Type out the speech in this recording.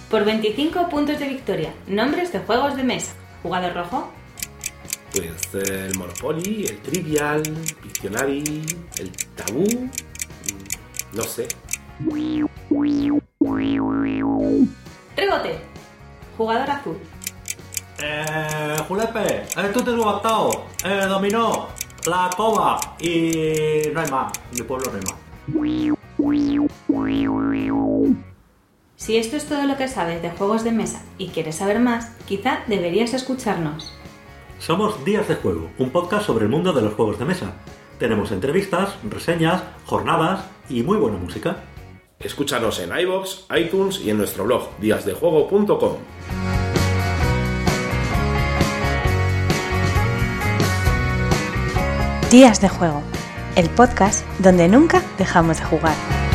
Por 25 puntos de victoria. Nombres de juegos de mesa. ¿Jugador rojo? Pues el Monopoly, el Trivial, Pictionary, el Tabú... No sé. Rebote. Jugador azul. Julepe, tú te has gastado, dominó, la coba y no hay más, en mi pueblo no hay más. Si esto es todo lo que sabes de juegos de mesa y quieres saber más, quizá deberías escucharnos. Somos Días de Juego, un podcast sobre el mundo de los juegos de mesa. Tenemos entrevistas, reseñas, jornadas y muy buena música. Escúchanos en iVoox, iTunes y en nuestro blog díasdejuego.com. Días de Juego, el podcast donde nunca dejamos de jugar.